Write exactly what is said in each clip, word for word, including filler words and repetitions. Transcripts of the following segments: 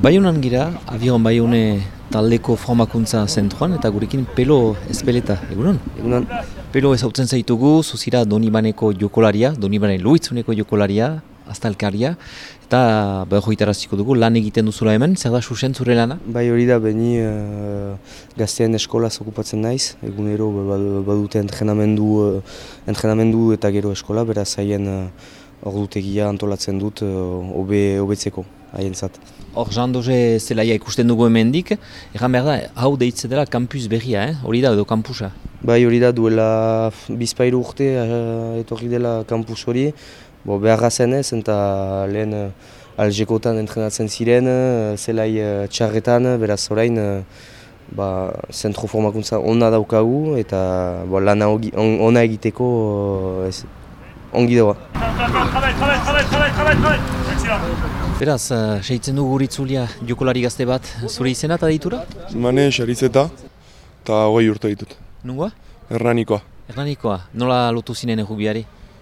Baionan gira, Aviron Baione taldeko formakuntza zentruan eta gurekin Pelo Ezpeleta, egunon? Egunon. Pelo ezautzen zaitugu, zuzira Donibaneko jokolaria, Donibane Luitzuneko jokolaria, aztalkaria, eta joitaraziko dugu lan egiten duzula hemen, zer da susen zure lana? Bai hori da, beni uh, gaztean eskolaz okupatzen naiz, egunero badute entrenamendu, uh, entrenamendu eta gero eskola, beraz haien uh, ordutegia antolatzen dut uh, obe, obetzeko, haien zat. Hor, Jean Doge zelaia ikusten dugu hemendik, erran behar da, hau deitze dela kampus berria, eh? Hori da edo kampusa? Bai hori da, duela bizpairu urte uh, etorri dela kampus hori, bo, beharra zen ez, eta lehen uh, aljekotan entrenatzen ziren, uh, zelai uh, txarretan, beraz orain, uh, ba, zentro formakuntza ona daukagu, eta bo, lana on, ona egiteko uh, ez, ongi dagoa. Beraz, uh, seitzen dugu Uritzulia jokolari gazte bat, zure izena eta deitura? Mane Xarizeta, eta hogei urte ditut. Nungoa? Hernanikoa. Hernanikoa, nola lotu zinen errubiari?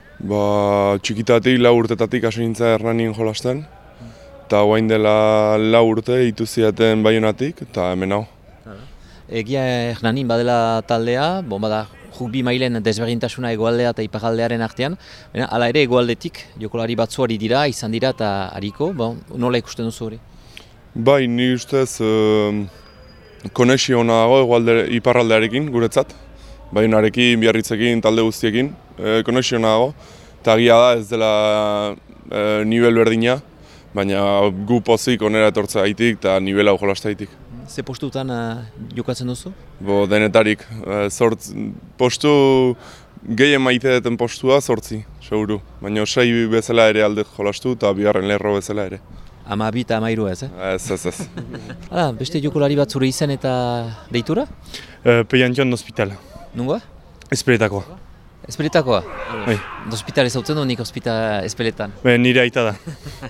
Ba, txikitatik, lau urtetatik hasi nintzen Hernanin jolasten, eta guain dela lau urte ituziaten Baionatik, eta hemen hau. Egia Hernanin badela taldea, bon, bada rugbi mailen desberdintasuna egoaldea eta iparaldearen artean, baina hala ere egoaldetik jokolari batzuari dira, izan dira eta hariko, bon, nola ikusten duzu hori? Bai, ni ustez uh, konexio hona dago egoalde, iparraldearekin guretzat, Baionarekin, Biarritzekin, talde guztiekin, e, konexio hona dago, eta egia da ez dela e, nivel berdina, baina gu pozik onera etortza haitik eta nivel hau jolasta haitik. Ze postutan uh, jokatzen duzu? Bo, denetarik. E, zortz, postu gehien maite duten postua zortzi, seguru. Baina sei bezala ere alde jolastu eta bigarren lerro bezala ere. Ama bi eta amairu ez, eh? Ez, ez, ez. Hala, beste jokolari bat zure izen eta deitura? Uh, Peiantion d'Hospital. Nungoa? Espeletakoa. Espeletakoa? Bai. D'Hospital ez hautzen du nik ospita espeletan. Ben, nire aita da.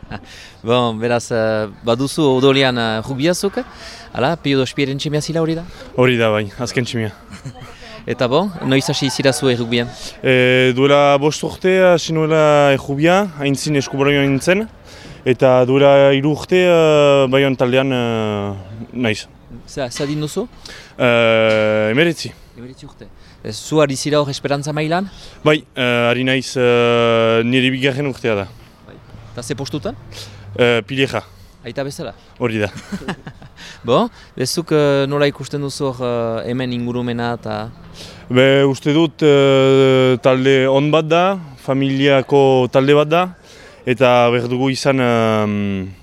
Bon, beraz, uh, baduzu odolian uh, rubiazuk, hala, Pio Dospieren txemia zila hori da? Hori da, bai, azken tximia. Eta bon, noiz hasi zirazu errugbian? E, duela bost urte hasi nuela errubia, haintzin eskubaroioan nintzen, eta duela hiru urte uh, Baion taldean uh, naiz. Zadin duzu? Uh, emeretzi. Emeretzi urte. Zu ari zira hor esperantza mailan? Bai, uh, ari naiz uh, nire bigarren urtea da. Bai. Eta ze postutan? Uh, Pileja. Aita bezala? Hori da. Bo, bezuk uh, nola ikusten duzu uh, hemen ingurumena eta... Be, uste dut uh, talde on bat da, familiako talde bat da, eta behar dugu izan um,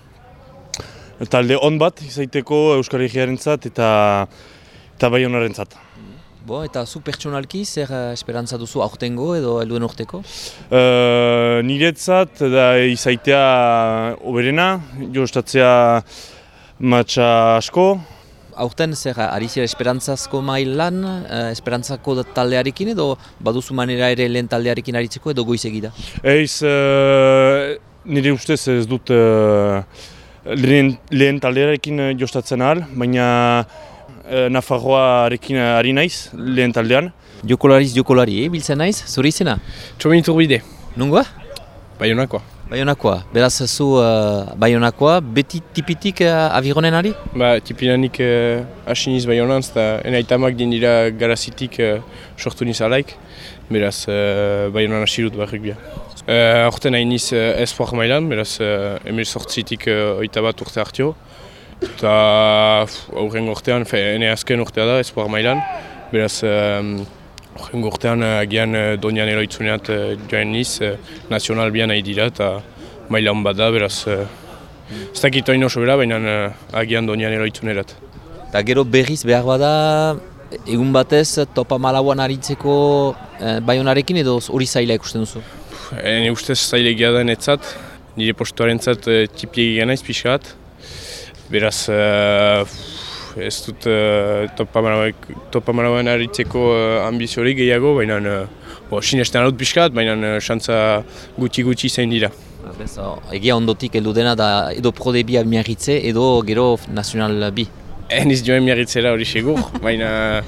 talde on bat izaiteko Euskal Herriarentzat eta, eta Baionarentzat. Bo, eta zu pertsonalki zer uh, esperantza duzu aurtengo edo helduen urteko? Uh, niretzat da izaitea oberena, jostatzea matxa asko. Aurten zer ari zira esperantzazko mailan, uh, esperantzako taldearekin edo baduzu manera ere lehen taldearekin aritzeko edo goizegi da? Eiz, uh, nire ustez ez dut uh, lehen, lehen taldearekin jostatzen ahal, baina Nafarroarekin ari naiz, lehen taldean. Jokolariz jokolari, eh? Biltzen naiz, zure izena? Txomin Iturbide. Nungoa? Baionakoa. Baionakoa. Beraz zu uh, Baionakoa, beti tipitik uh, Avironen ari? Ba, tipinanik uh, asiniz Baionantz, eta enaitamak din dira garazitik uh, sortu niz alaik. Beraz, uh, Baionan asirut barrik bia. Uh, Horten hain niz uh, espoir mailan, beraz, uh, emil sortzitik uh, oita bat urte hartio. Eta aurren urtean, ene azken urtea da, espoir mailan. Beraz, aurren urtean agian Donian eroitzuneat joan niz, nazional bian nahi dira eta mailan bat da, beraz, ez dakit hain oso bera, baina agian Donian eroitzunerat. Eta gero berriz behar bada, egun batez topa malauan aritzeko eh, Baionarekin edo hori zaila ikusten duzu? Ene ustez zailegia da netzat, nire postuarentzat tipiegia naiz pixka bat. Beraz, uh, ez dut uh, topa malauan aritzeko uh, ambiziorik gehiago, baina uh, sinesten dut pixkat, baina uh, xantza gutxi-gutxi zein dira. Bez, oh, egia ondotik heldu dena da edo Prode bi miarritze edo gero Nazional bi. Eniz joan miarritzera hori segur, baina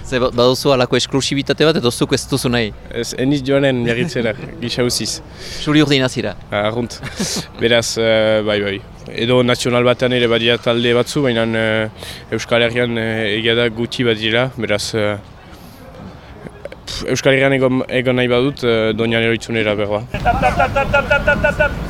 Ze baduzu alako esklusibitate bat, edo zuk ez duzu nahi? Ez, eniz joanen jarritzera, gisa uziz. Suri urdin azira? Arrunt. Beraz, uh, bai, bai. Edo nazional batean ere badia talde batzu, baina uh, Euskal Herrian uh, egia da gutxi bat dira, beraz uh, Euskal Herrian egon, egon nahi badut, uh, Doñan eroitzunera berba.